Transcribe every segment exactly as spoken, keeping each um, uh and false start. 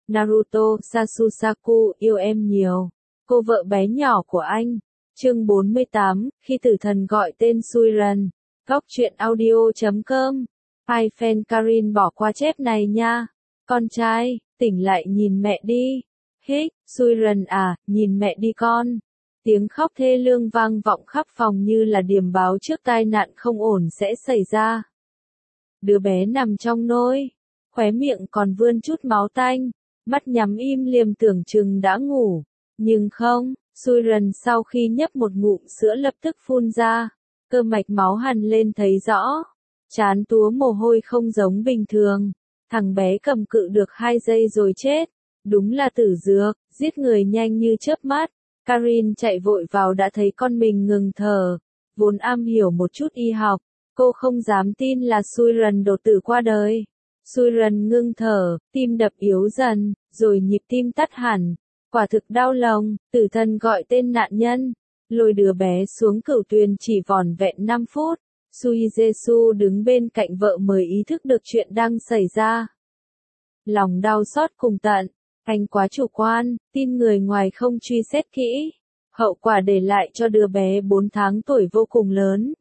Naruto, Sasusaku, yêu em nhiều. Cô vợ bé nhỏ của anh. Chương bốn mươi tám, khi tử thần gọi tên Suiran. Góc truyện audio chấm com. Hai fan Karin bỏ qua chép này nha. Con trai, tỉnh lại nhìn mẹ đi. Hích, Suiran à, nhìn mẹ đi con. Tiếng khóc thê lương vang vọng khắp phòng như là điềm báo trước tai nạn không ổn sẽ xảy ra. Đứa bé nằm trong nôi, khóe miệng còn vươn chút máu tanh, mắt nhắm im liềm tưởng chừng đã ngủ. Nhưng không, Suiran sau khi nhấp một ngụm sữa lập tức phun ra, cơ mạch máu hằn lên thấy rõ, trán túa mồ hôi không giống bình thường. Thằng bé cầm cự được hai giây rồi chết, đúng là tử dược, giết người nhanh như chớp mắt. Karin chạy vội vào đã thấy con mình ngừng thở, vốn am hiểu một chút y học, cô không dám tin là Suiran đột tử qua đời. Suiran ngưng thở, tim đập yếu dần, rồi nhịp tim tắt hẳn. Quả thực đau lòng, tử thần gọi tên nạn nhân, lôi đứa bé xuống cửu tuyền chỉ vỏn vẹn năm phút. Suijesu đứng bên cạnh vợ mới ý thức được chuyện đang xảy ra. Lòng đau xót cùng tận, anh quá chủ quan, tin người ngoài không truy xét kỹ. Hậu quả để lại cho đứa bé bốn tháng tuổi vô cùng lớn.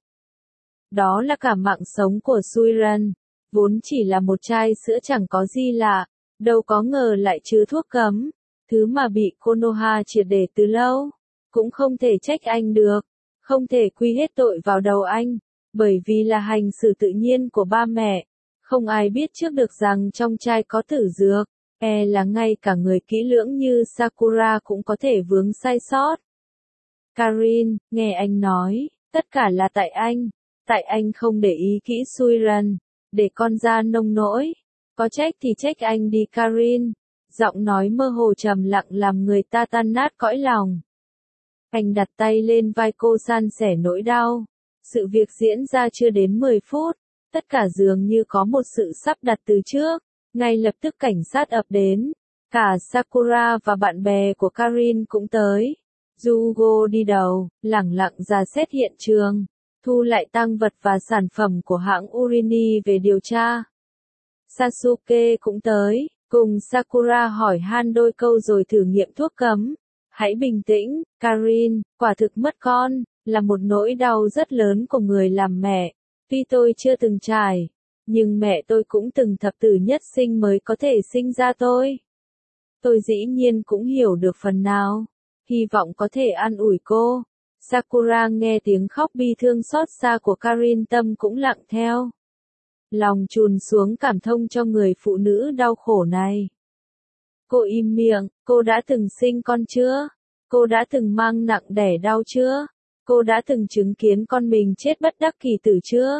Đó là cả mạng sống của Suiran, vốn chỉ là một chai sữa chẳng có gì lạ, đâu có ngờ lại chứa thuốc cấm, thứ mà bị Konoha triệt để từ lâu. Cũng không thể trách anh được, không thể quy hết tội vào đầu anh, bởi vì là hành xử tự nhiên của ba mẹ. Không ai biết trước được rằng trong chai có tử dược, e là ngay cả người kỹ lưỡng như Sakura cũng có thể vướng sai sót. Karin, nghe anh nói, tất cả là tại anh, tại anh không để ý kỹ Suiran, để con ra nông nỗi. Có trách thì trách anh đi Karin, giọng nói mơ hồ trầm lặng làm người ta tan nát cõi lòng. Anh đặt tay lên vai cô san sẻ nỗi đau. Sự việc diễn ra chưa đến mười phút, tất cả dường như có một sự sắp đặt từ trước. Ngay lập tức cảnh sát ập đến, cả Sakura và bạn bè của Karin cũng tới. Yugo đi đầu, lẳng lặng rà xét hiện trường, thu lại tang vật và sản phẩm của hãng Urini về điều tra. Sasuke cũng tới, cùng Sakura hỏi han đôi câu rồi thử nghiệm thuốc cấm. Hãy bình tĩnh, Karin, quả thực mất con, là một nỗi đau rất lớn của người làm mẹ. Tuy tôi chưa từng trải, nhưng mẹ tôi cũng từng thập tử nhất sinh mới có thể sinh ra tôi. Tôi dĩ nhiên cũng hiểu được phần nào, hy vọng có thể an ủi cô. Sakura nghe tiếng khóc bi thương xót xa của Karin tâm cũng lặng theo. Lòng trùn xuống cảm thông cho người phụ nữ đau khổ này. Cô im miệng, cô đã từng sinh con chưa? Cô đã từng mang nặng đẻ đau chưa? Cô đã từng chứng kiến con mình chết bất đắc kỳ tử chưa?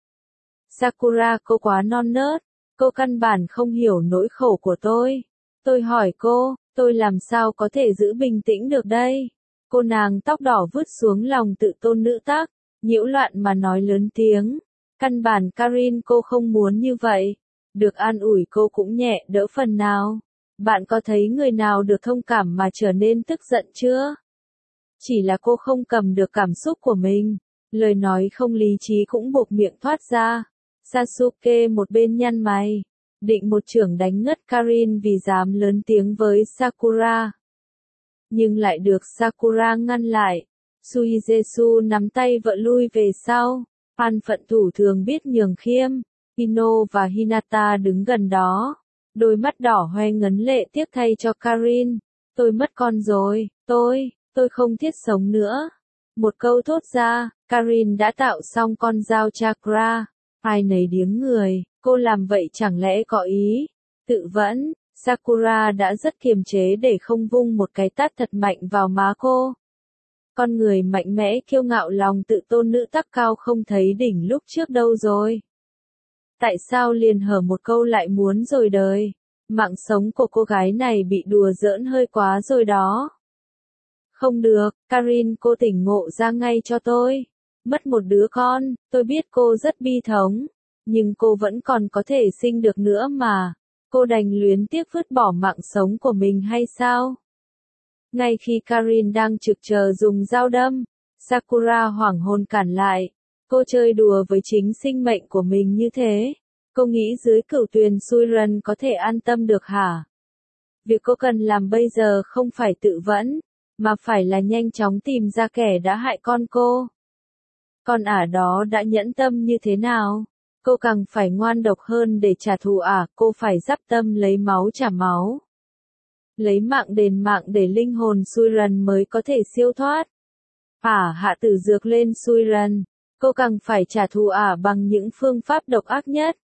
Sakura, cô quá non nớt, cô căn bản không hiểu nỗi khổ của tôi. Tôi hỏi cô, tôi làm sao có thể giữ bình tĩnh được đây? Cô nàng tóc đỏ vứt xuống lòng tự tôn nữ tác, nhiễu loạn mà nói lớn tiếng. Căn bản Karin cô không muốn như vậy. Được an ủi cô cũng nhẹ đỡ phần nào. Bạn có thấy người nào được thông cảm mà trở nên tức giận chưa? Chỉ là cô không cầm được cảm xúc của mình. Lời nói không lý trí cũng buộc miệng thoát ra. Sasuke một bên nhăn mày, định một chưởng đánh ngất Karin vì dám lớn tiếng với Sakura. Nhưng lại được Sakura ngăn lại. Suijesu nắm tay vợ lui về sau. An phận thủ thường biết nhường khiêm. Ino và Hinata đứng gần đó. Đôi mắt đỏ hoe ngấn lệ tiếc thay cho Karin. Tôi mất con rồi, tôi, tôi không thiết sống nữa. Một câu thốt ra, Karin đã tạo xong con dao chakra. Ai nấy điếng người, cô làm vậy chẳng lẽ có ý? Tự vẫn, Sakura đã rất kiềm chế để không vung một cái tát thật mạnh vào má cô. Con người mạnh mẽ kiêu ngạo lòng tự tôn nữ tắc cao không thấy đỉnh lúc trước đâu rồi. Tại sao liền hở một câu lại muốn rồi đời? Mạng sống của cô gái này bị đùa giỡn hơi quá rồi đó. Không được, Karin cô tỉnh ngộ ra ngay cho tôi. Mất một đứa con, tôi biết cô rất bi thống, nhưng cô vẫn còn có thể sinh được nữa mà. Cô đành luyến tiếc vứt bỏ mạng sống của mình hay sao? Ngay khi Karin đang trực chờ dùng dao đâm, Sakura hoảng hồn cản lại. Cô chơi đùa với chính sinh mệnh của mình như thế. Cô nghĩ dưới cửu tuyền Suiran có thể an tâm được hả? Việc cô cần làm bây giờ không phải tự vẫn, mà phải là nhanh chóng tìm ra kẻ đã hại con cô. Con ả đó đã nhẫn tâm như thế nào? Cô càng phải ngoan độc hơn để trả thù ả, cô phải dắp tâm lấy máu trả máu. Lấy mạng đền mạng để linh hồn Suiran mới có thể siêu thoát. Ả hạ tử dược lên Suiran, cô càng phải trả thù ả bằng những phương pháp độc ác nhất.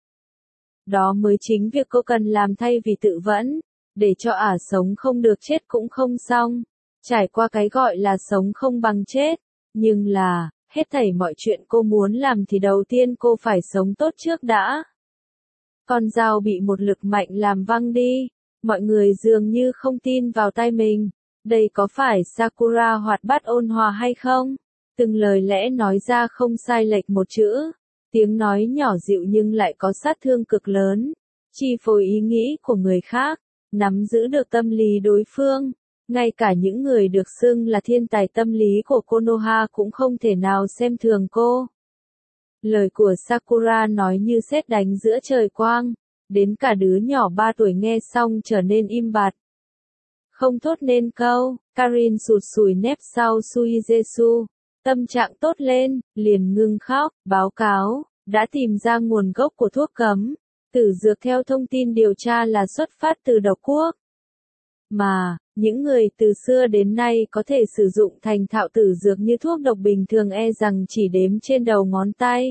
Đó mới chính việc cô cần làm thay vì tự vẫn, để cho ả sống không được chết cũng không xong. Trải qua cái gọi là sống không bằng chết, nhưng là, hết thảy mọi chuyện cô muốn làm thì đầu tiên cô phải sống tốt trước đã. Con dao bị một lực mạnh làm văng đi, mọi người dường như không tin vào tai mình. Đây có phải Sakura hoạt bát ôn hòa hay không? Từng lời lẽ nói ra không sai lệch một chữ. Tiếng nói nhỏ dịu nhưng lại có sát thương cực lớn. Chi phối ý nghĩ của người khác, nắm giữ được tâm lý đối phương. Ngay cả những người được xưng là thiên tài tâm lý của Konoha cũng không thể nào xem thường cô. Lời của Sakura nói như sét đánh giữa trời quang, đến cả đứa nhỏ ba tuổi nghe xong trở nên im bặt. Không thốt nên câu, Karin sụt sùi nép sau Suijesu, tâm trạng tốt lên, liền ngưng khóc, báo cáo, đã tìm ra nguồn gốc của thuốc cấm. Tử dược theo thông tin điều tra là xuất phát từ độc quốc. Mà, những người từ xưa đến nay có thể sử dụng thành thạo tử dược như thuốc độc bình thường e rằng chỉ đếm trên đầu ngón tay.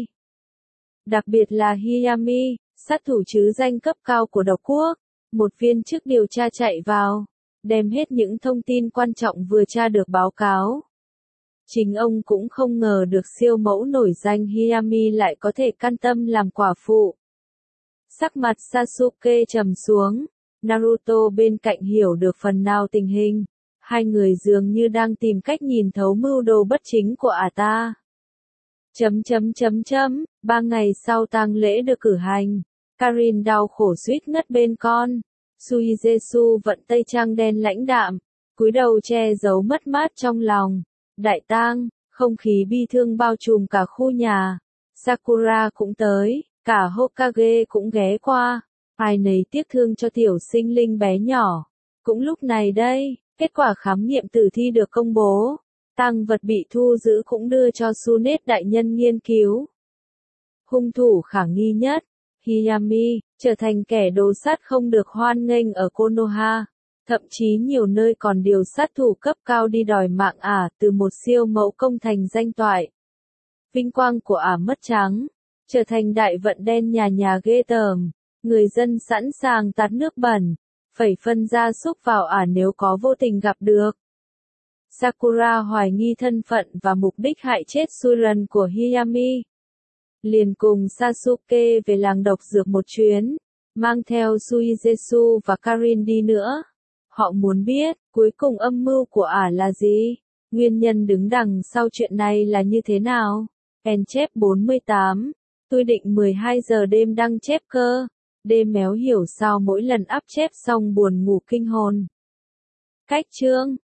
Đặc biệt là Hiyami, sát thủ trứ danh cấp cao của độc quốc. Một viên chức điều tra chạy vào, đem hết những thông tin quan trọng vừa tra được báo cáo. Chính ông cũng không ngờ được siêu mẫu nổi danh Hiyami lại có thể can tâm làm quả phụ. Sắc mặt Sasuke trầm xuống. Naruto bên cạnh hiểu được phần nào tình hình. Hai người dường như đang tìm cách nhìn thấu mưu đồ bất chính của ả ta. Chấm chấm chấm chấm, ba ngày sau tang lễ được cử hành. Karin đau khổ suýt ngất bên con. Suijesu vận tây trang đen lãnh đạm, cúi đầu che giấu mất mát trong lòng. Đại tang, không khí bi thương bao trùm cả khu nhà. Sakura cũng tới, cả Hokage cũng ghé qua. Ai nấy tiếc thương cho tiểu sinh linh bé nhỏ. Cũng lúc này đây, kết quả khám nghiệm tử thi được công bố. Tang vật bị thu giữ cũng đưa cho Sunet đại nhân nghiên cứu. Hung thủ khả nghi nhất, Hiyami, trở thành kẻ đồ sát không được hoan nghênh ở Konoha. Thậm chí nhiều nơi còn điều sát thủ cấp cao đi đòi mạng ả từ một siêu mẫu công thành danh toại. Vinh quang của ả mất trắng, trở thành đại vận đen nhà nhà ghê tởm. Người dân sẵn sàng tạt nước bẩn, phẩy phân gia súc vào ả nếu có vô tình gặp được. Sakura hoài nghi thân phận và mục đích hại chết Suiran của Hiyami. Liền cùng Sasuke về làng độc dược một chuyến, mang theo Suijesu và Karin đi nữa. Họ muốn biết, cuối cùng âm mưu của ả là gì? Nguyên nhân đứng đằng sau chuyện này là như thế nào? En chép bốn mươi tám. Tôi định mười hai giờ đêm đăng chép cơ. Đêm méo hiểu sao mỗi lần up chép xong buồn ngủ kinh hồn. Cách chương